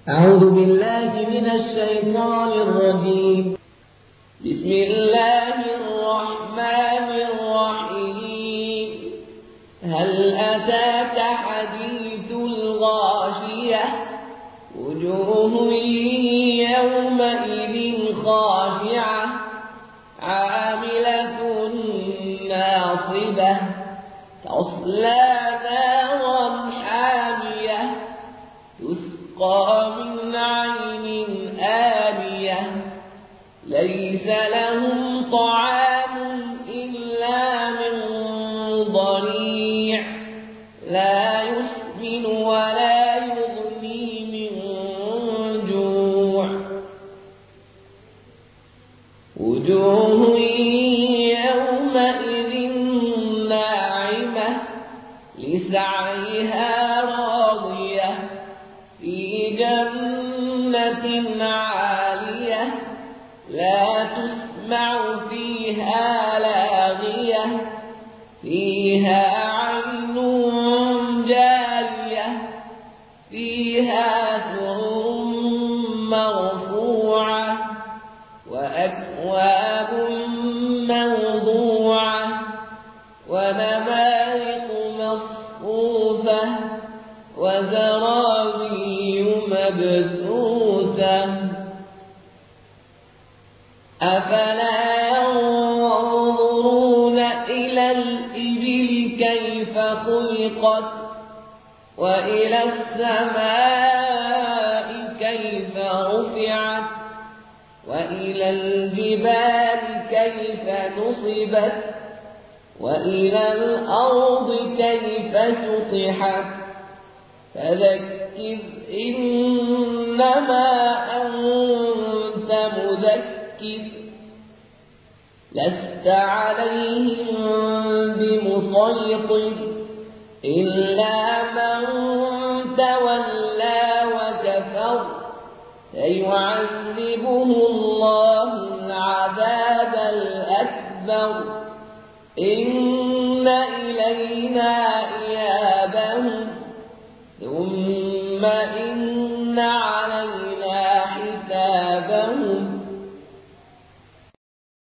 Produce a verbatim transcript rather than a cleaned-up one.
أعوذ بالله من الشيطان الرجيم. بسم الله الرحمن الرحيم. هل أتاك حديث الغاشية؟ وجوه يومئذ خاشعة عاملة ناصبة تصلى نارا حامية تسقى من عين آنية ليس لهم طعام إلا من ضريع لا يسمن ولا يغني من جوع. وجوه يومئذ ناعمة لسعيها راضية في جنة عالية لا تسمع فيها لاغية فيها عين جارية فيها سرر مرفوعة وأكواب موضوعة ونمارق مصفوفة وزرابي مبثوثة. أفلا ينظرون إلى الإبل كيف خلقت وإلى السماء كيف رفعت وإلى الجبال كيف نصبت وإلى الأرض كيف سطحت فذكر إنما أنت مذكر لست عليهم بمسيطر إلا من تولى وكفر سيعذبه الله العذاب الأكبر إن إلينا إيابهم ثم إن